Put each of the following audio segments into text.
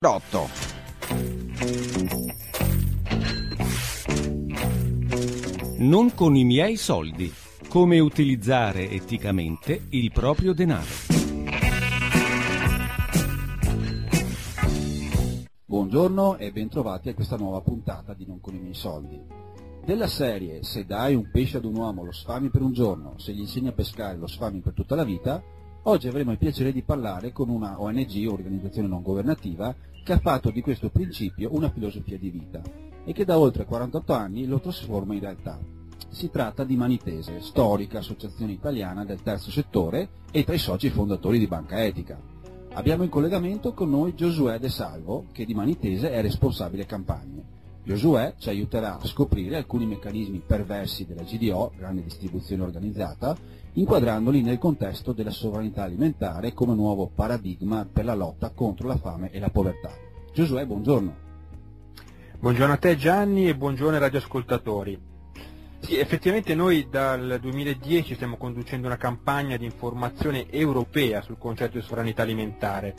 8. Non con i miei soldi. Come utilizzare eticamente il proprio denaro. Buongiorno e bentrovati a questa nuova puntata di Non con i miei soldi. Della serie "Se dai un pesce ad un uomo lo sfami per un giorno, se gli insegni a pescare lo sfami per tutta la vita", oggi avremo il piacere di parlare con una ONG, organizzazione non governativa, che ha fatto di questo principio una filosofia di vita e che da oltre 48 anni lo trasforma in realtà. Si tratta di Manitese, storica associazione italiana del terzo settore e tra i soci fondatori di Banca Etica. Abbiamo in collegamento con noi Giosuè De Salvo, che di Manitese è responsabile campagne. Giosuè ci aiuterà a scoprire alcuni meccanismi perversi della GDO, grande distribuzione organizzata, inquadrandoli nel contesto della sovranità alimentare come nuovo paradigma per la lotta contro la fame e la povertà. Giosuè, buongiorno. Buongiorno a te Gianni e buongiorno ai radioascoltatori. Sì, effettivamente noi dal 2010 stiamo conducendo una campagna di informazione europea sul concetto di sovranità alimentare.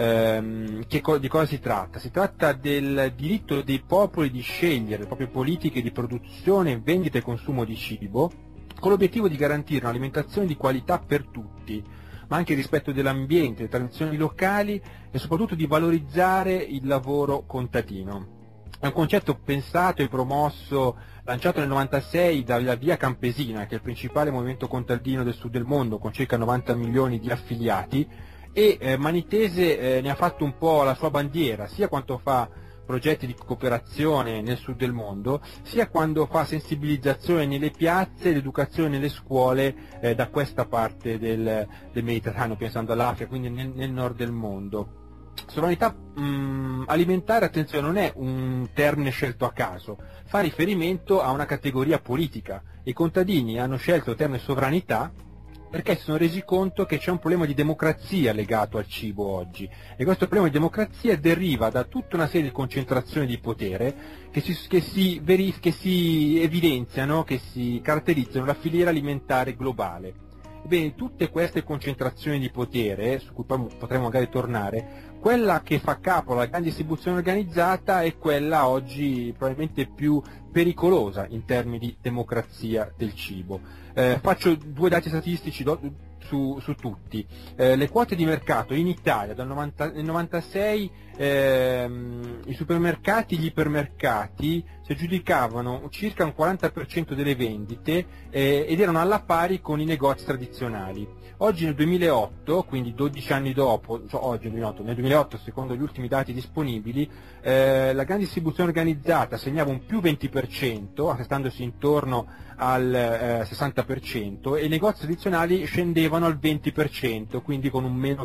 Di cosa si tratta? Si tratta del diritto dei popoli di scegliere le proprie politiche di produzione, vendita e consumo di cibo, con l'obiettivo di garantire un'alimentazione di qualità per tutti, ma anche il rispetto dell'ambiente, le tradizioni locali e soprattutto di valorizzare il lavoro contadino. È un concetto pensato e promosso, lanciato nel 96 dalla Via Campesina, che è il principale movimento contadino del sud del mondo, con circa 90 milioni di affiliati, e Manitese ne ha fatto un po' la sua bandiera, sia quando fa progetti di cooperazione nel sud del mondo, sia quando fa sensibilizzazione nelle piazze ed educazione nelle scuole da questa parte del Mediterraneo, pensando all'Africa, quindi nel nord del mondo. Sovranità alimentare, attenzione, non è un termine scelto a caso, fa riferimento a una categoria politica. I contadini hanno scelto il termine sovranità perché si sono resi conto che c'è un problema di democrazia legato al cibo oggi, e questo problema di democrazia deriva da tutta una serie di concentrazioni di potere che si evidenziano, che si caratterizzano la filiera alimentare globale. Ebbene, tutte queste concentrazioni di potere, su cui poi potremo magari tornare, quella che fa capo alla grande distribuzione organizzata è quella oggi probabilmente più pericolosa in termini di democrazia del cibo. Faccio due dati statistici su tutti. Le quote di mercato in Italia nel 96 i supermercati e gli ipermercati si aggiudicavano circa un 40% delle vendite ed erano alla pari con i negozi tradizionali. Oggi nel 2008, quindi 12 anni dopo, nel 2008 secondo gli ultimi dati disponibili, la grande distribuzione organizzata segnava un più 20%, attestandosi intorno al 60%, e i negozi tradizionali scendevano al 20%, quindi con un meno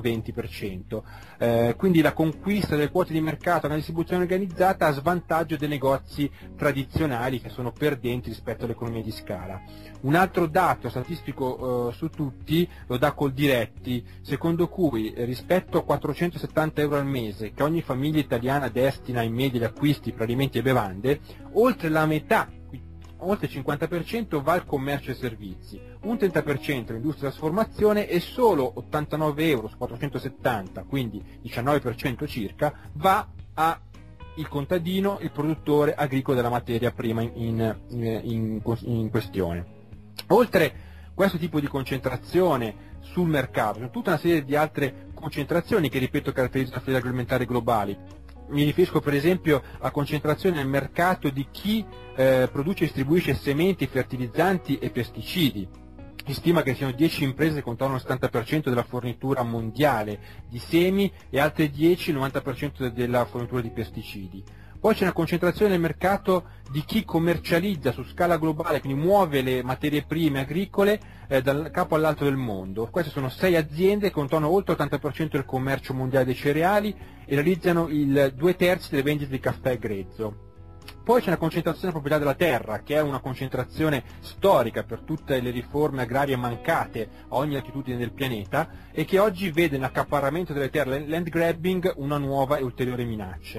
20%. Quindi la conquista delle quote di mercato alla distribuzione organizzata a svantaggio dei negozi tradizionali, che sono perdenti rispetto all'economia di scala. Un altro dato statistico su tutti lo dà Coldiretti, secondo cui rispetto a 470 euro al mese che ogni famiglia italiana destina in media agli acquisti per alimenti e bevande, oltre la metà, oltre il 50%, va al commercio e servizi, un 30% all'industria e trasformazione e solo 89 euro su 470, quindi 19% circa, va al contadino, il produttore agricolo della materia prima in questione. Oltre questo tipo di concentrazione sul mercato, c'è tutta una serie di altre concentrazioni che, ripeto, caratterizzano la filiera agroalimentare globali. Mi riferisco per esempio a concentrazione nel mercato di chi produce e distribuisce sementi, fertilizzanti e pesticidi. Si stima che siano 10 imprese che controllano il 70% della fornitura mondiale di semi e altre 10 il 90% della fornitura di pesticidi. Poi c'è una concentrazione nel mercato di chi commercializza su scala globale, quindi muove le materie prime agricole dal capo all'altro del mondo. Queste sono 6 aziende che controllano oltre l'80% del commercio mondiale dei cereali e realizzano il 2/3 delle vendite di caffè e grezzo. Poi c'è una concentrazione della proprietà della terra, che è una concentrazione storica per tutte le riforme agrarie mancate a ogni latitudine del pianeta e che oggi vede nell'accaparramento delle terre, land grabbing, una nuova e ulteriore minaccia.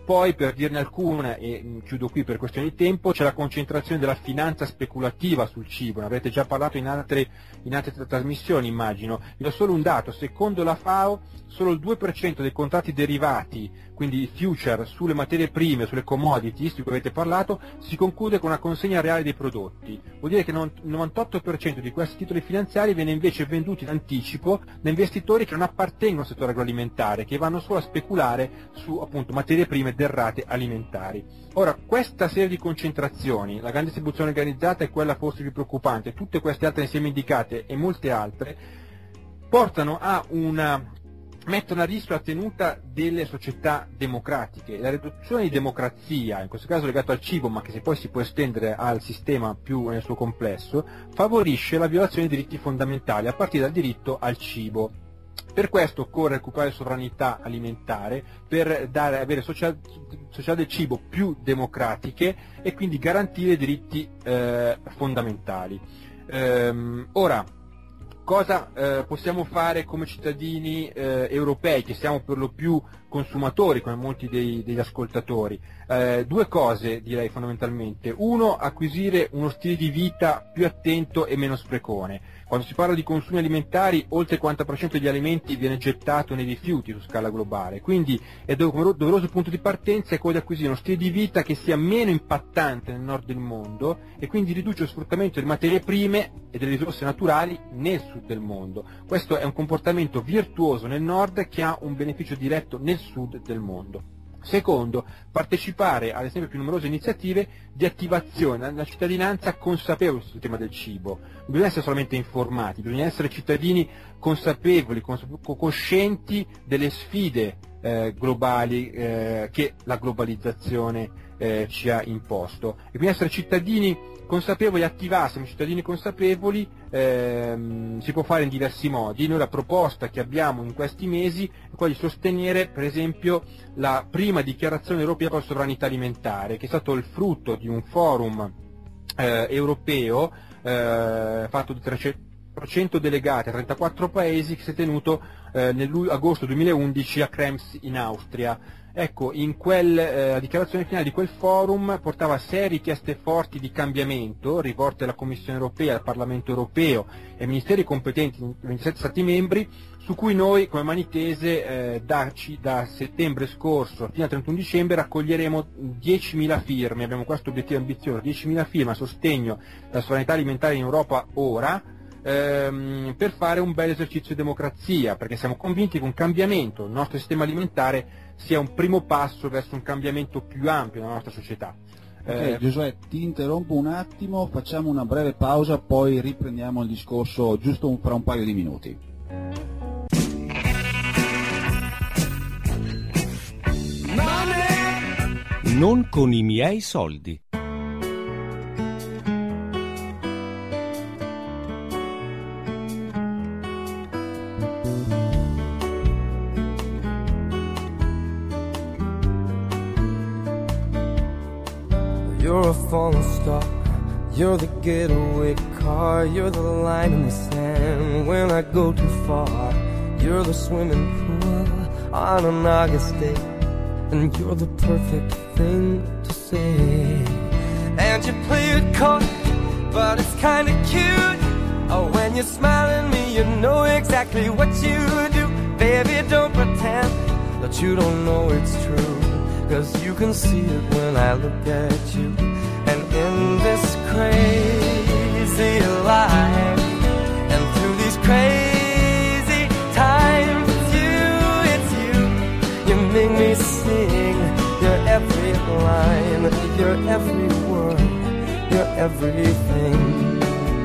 Poi, per dirne alcune, e chiudo qui per questione di tempo, c'è la concentrazione della finanza speculativa sul cibo, ne avrete già parlato in altre trasmissioni, immagino. Io ho solo un dato: secondo la FAO solo il 2% dei contratti derivati, quindi i future sulle materie prime, sulle commodities di cui avete parlato, si conclude con una consegna reale dei prodotti. Vuol dire che il 98% di questi titoli finanziari viene invece venduti in anticipo da investitori che non appartengono al settore agroalimentare, che vanno solo a speculare su appunto materie prime derrate alimentari. Ora, questa serie di concentrazioni, la grande distribuzione organizzata è quella forse più preoccupante, tutte queste altre insieme indicate e molte altre portano a mettono a rischio la tenuta delle società democratiche. La riduzione di democrazia, in questo caso legato al cibo, ma che poi si può estendere al sistema più nel suo complesso, favorisce la violazione dei diritti fondamentali, a partire dal diritto al cibo. Per questo occorre recuperare sovranità alimentare, per avere società del cibo più democratiche e quindi garantire i diritti fondamentali. Ora, cosa possiamo fare come cittadini europei, che siamo per lo più consumatori, come molti degli ascoltatori? Due cose direi fondamentalmente. Uno, acquisire uno stile di vita più attento e meno sprecone. Quando si parla di consumi alimentari, oltre il 40% degli alimenti viene gettato nei rifiuti su scala globale, quindi è doveroso punto di partenza è quello di acquisire uno stile di vita che sia meno impattante nel nord del mondo e quindi riduce lo sfruttamento delle materie prime e delle risorse naturali nel sud del mondo. Questo è un comportamento virtuoso nel nord che ha un beneficio diretto nel sud del mondo. Secondo, partecipare alle sempre più numerose iniziative di attivazione della cittadinanza consapevole sul tema del cibo. Non bisogna essere solamente informati, bisogna essere cittadini consapevoli, coscienti delle sfide globali che la globalizzazione ci ha imposto. E quindi essere cittadini consapevoli, attivarsi, cittadini consapevoli si può fare in diversi modi. Noi la proposta che abbiamo in questi mesi è quella di sostenere per esempio la prima dichiarazione europea per la sovranità alimentare, che è stato il frutto di un forum europeo fatto di 300 delegati a 34 paesi che si è tenuto nell'agosto 2011 a Krems in Austria. Ecco, in la dichiarazione finale di quel forum portava 6 richieste forti di cambiamento rivolte alla Commissione europea, al Parlamento europeo e ai ministeri competenti dei 27 Stati membri, su cui noi come Manitese da settembre scorso fino al 31 dicembre raccoglieremo 10.000 firme. Abbiamo questo obiettivo ambizioso, 10.000 firme a sostegno della sovranità alimentare in Europa ora, per fare un bel esercizio di democrazia, perché siamo convinti che un cambiamento del nostro sistema alimentare sia un primo passo verso un cambiamento più ampio nella nostra società. Ok, Giosuè, ti interrompo un attimo, facciamo una breve pausa, poi riprendiamo il discorso giusto fra un paio di minuti. Non con i miei soldi. You're a falling star, you're the getaway car, you're the line in the sand when I go too far. You're the swimming pool on an August day, and you're the perfect thing to say. And you play it coy, but it's kinda cute. Oh, when you smile at me, you know exactly what you do. Baby, don't pretend that you don't know it's true, 'cause you can see it when I look at you. And in this crazy life, and through these crazy times, it's you, you make me sing your every line, your every word, your everything.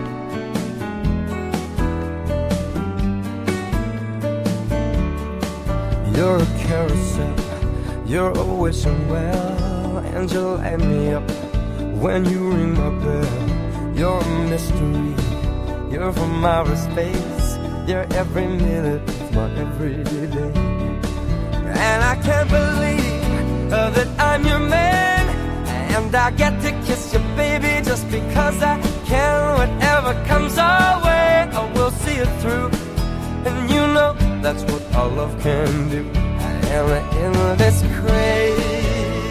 You're a carousel, you're a wishing well, and you light me up when you ring my bell. You're a mystery, you're from outer space, you're every minute of my everyday. And I can't believe that I'm your man, and I get to kiss you, baby, just because I can. Whatever comes our way, I will see it through, and you know that's what our love can do. And in this crazy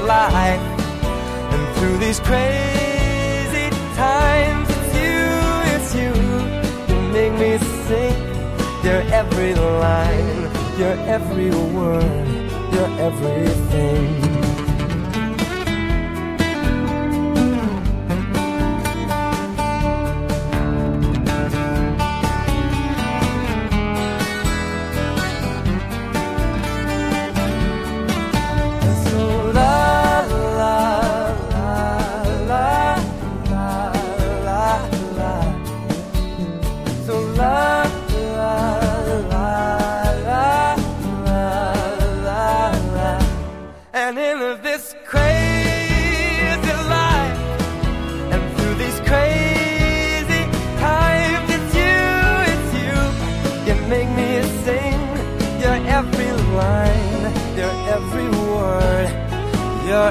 life. And through these crazy times, it's you, you make me sing. You're every line, you're every word, you're everything. You're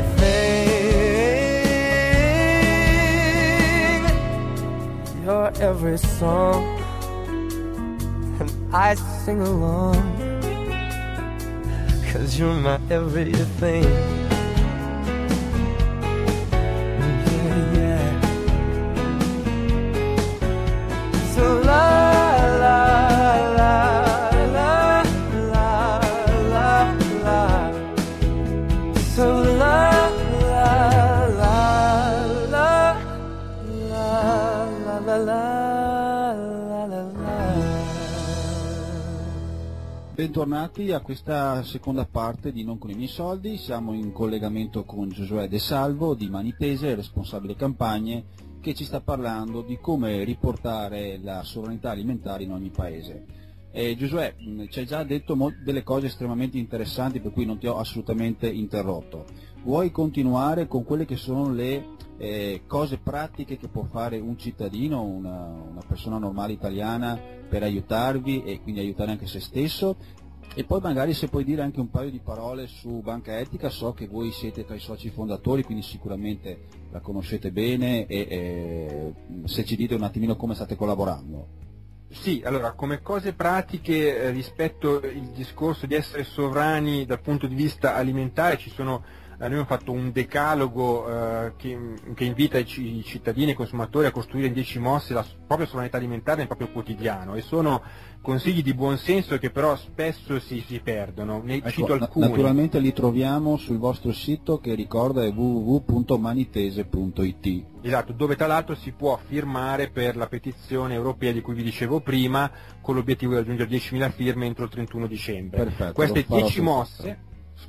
everything, you're every song, and I sing along, 'cause you're my everything. Yeah, yeah. So bentornati a questa seconda parte di Non con i miei soldi. Siamo in collegamento con Giosuè De Salvo di Manitese, responsabile campagne, che ci sta parlando di come riportare la sovranità alimentare in ogni paese. Giosuè, ci hai già detto delle cose estremamente interessanti, per cui non ti ho assolutamente interrotto. Vuoi continuare con quelle che sono le cose pratiche che può fare un cittadino, una persona normale italiana, per aiutarvi e quindi aiutare anche se stesso? E poi magari se puoi dire anche un paio di parole su Banca Etica. So che voi siete tra i soci fondatori, quindi sicuramente la conoscete bene, e se ci dite un attimino come state collaborando. Sì, allora, come cose pratiche rispetto al discorso di essere sovrani dal punto di vista alimentare, noi abbiamo fatto un decalogo che invita i cittadini e i consumatori a costruire in 10 mosse la propria sovranità alimentare nel proprio quotidiano, e sono consigli di buon senso che però spesso si perdono. Ne cito alcuni. Naturalmente li troviamo sul vostro sito, che ricorda è www.manitese.it. Esatto, dove tra l'altro si può firmare per la petizione europea di cui vi dicevo prima, con l'obiettivo di raggiungere 10.000 firme entro il 31 dicembre. Perfetto, queste 10 mosse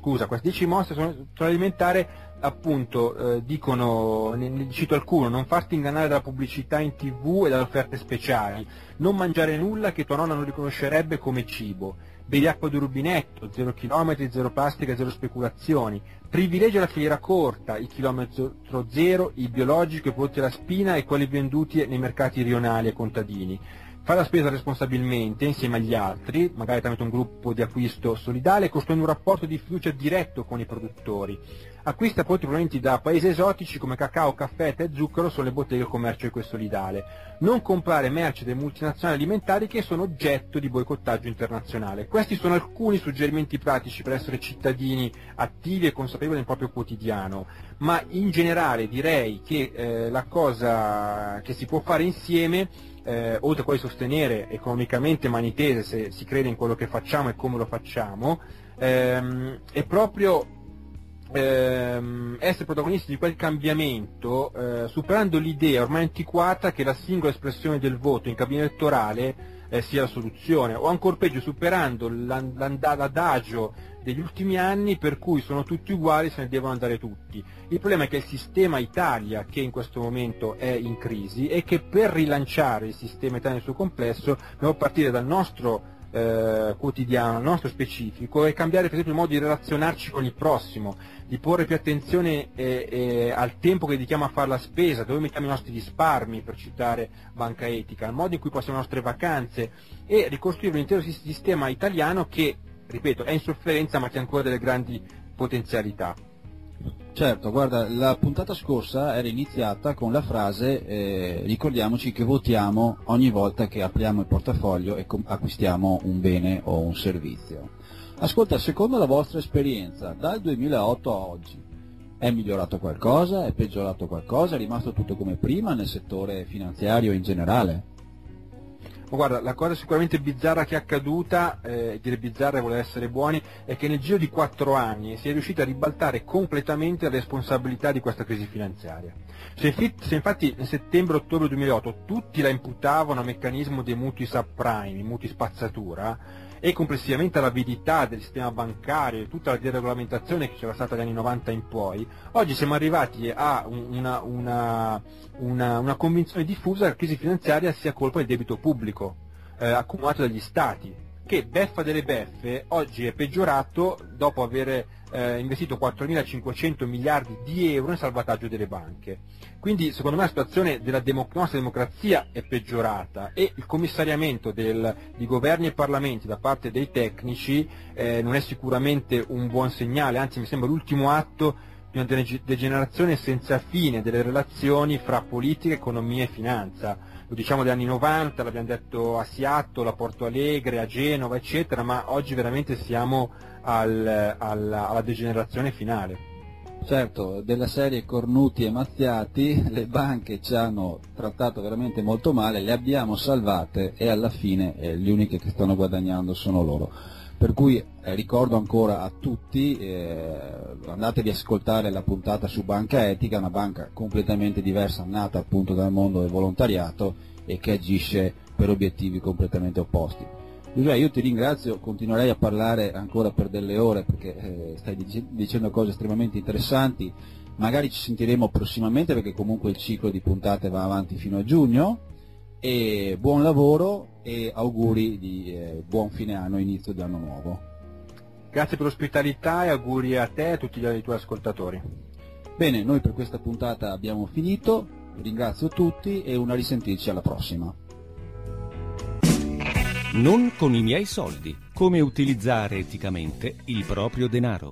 sono alimentare, appunto, dicono, ne cito alcune: non farti ingannare dalla pubblicità in TV e dalle offerte speciali, non mangiare nulla che tua nonna non riconoscerebbe come cibo, bevi acqua di rubinetto, 0 km, 0 plastica, 0 speculazioni, privilegia la filiera corta, il chilometro zero, il biologico, i prodotti alla spina e quelli venduti nei mercati rionali ai contadini. Fai la spesa responsabilmente insieme agli altri, magari tramite un gruppo di acquisto solidale, costruendo un rapporto di fiducia diretto con i produttori. Acquista prodotti provenienti da paesi esotici come cacao, caffè, tè e zucchero, sono le botteghe del commercio ecosolidale. Non comprare merci delle multinazionali alimentari che sono oggetto di boicottaggio internazionale. Questi sono alcuni suggerimenti pratici per essere cittadini attivi e consapevoli nel proprio quotidiano, ma in generale direi che la cosa che si può fare insieme, oltre a poi sostenere economicamente Manitese se si crede in quello che facciamo e come lo facciamo, è proprio essere protagonisti di quel cambiamento, superando l'idea ormai antiquata che la singola espressione del voto in cabina elettorale sia la soluzione, o ancor peggio superando l'adagio degli ultimi anni per cui sono tutti uguali, se ne devono andare tutti. Il problema è che il sistema Italia, che in questo momento è in crisi, e che per rilanciare il sistema Italia nel suo complesso dobbiamo partire dal nostro quotidiano, il nostro specifico, e cambiare per esempio il modo di relazionarci con il prossimo, di porre più attenzione al tempo che dedichiamo a fare la spesa, dove mettiamo i nostri risparmi, per citare Banca Etica, al modo in cui passiamo le nostre vacanze, e ricostruire un intero sistema italiano che, ripeto, è in sofferenza ma che ha ancora delle grandi potenzialità. Certo, guarda, la puntata scorsa era iniziata con la frase ricordiamoci che votiamo ogni volta che apriamo il portafoglio e acquistiamo un bene o un servizio. Ascolta, secondo la vostra esperienza, dal 2008 a oggi, È migliorato qualcosa? È peggiorato qualcosa? È rimasto tutto come prima nel settore finanziario in generale? Guarda, la cosa sicuramente bizzarra che è accaduta, dire bizzarra vuole essere buoni, è che nel giro di 4 anni si è riusciti a ribaltare completamente la responsabilità di questa crisi finanziaria. Se infatti nel settembre-ottobre 2008 tutti la imputavano a meccanismo dei mutui subprime, i mutui spazzatura, e complessivamente all'avidità del sistema bancario e tutta la deregolamentazione che c'era stata dagli anni 90 in poi, oggi siamo arrivati a una convinzione diffusa che la crisi finanziaria sia colpa del debito pubblico accumulato dagli stati, che beffa delle beffe oggi è peggiorato dopo aver investito 4.500 miliardi di euro in salvataggio delle banche. Quindi secondo me la situazione della nostra democrazia è peggiorata e il commissariamento di governi e parlamenti da parte dei tecnici non è sicuramente un buon segnale, anzi mi sembra l'ultimo atto di una degenerazione senza fine delle relazioni fra politica, economia e finanza. Lo diciamo dagli anni 90, l'abbiamo detto a Seattle, a Porto Alegre, a Genova, eccetera, ma oggi veramente siamo alla degenerazione finale. Certo, della serie cornuti e mazziati, le banche ci hanno trattato veramente molto male, le abbiamo salvate e alla fine le uniche che stanno guadagnando sono loro. Per cui ricordo ancora a tutti, andatevi ad ascoltare la puntata su Banca Etica, una banca completamente diversa, nata appunto dal mondo del volontariato e che agisce per obiettivi completamente opposti. Giuseppe, io ti ringrazio, continuerei a parlare ancora per delle ore perché stai dicendo cose estremamente interessanti, magari ci sentiremo prossimamente perché comunque il ciclo di puntate va avanti fino a giugno, e buon lavoro e auguri di buon fine anno e inizio di anno nuovo. Grazie per l'ospitalità e auguri a te e a tutti i tuoi ascoltatori. Bene, noi per questa puntata abbiamo finito, ringrazio tutti e una risentirci alla prossima. Non con i miei soldi. Come utilizzare eticamente il proprio denaro.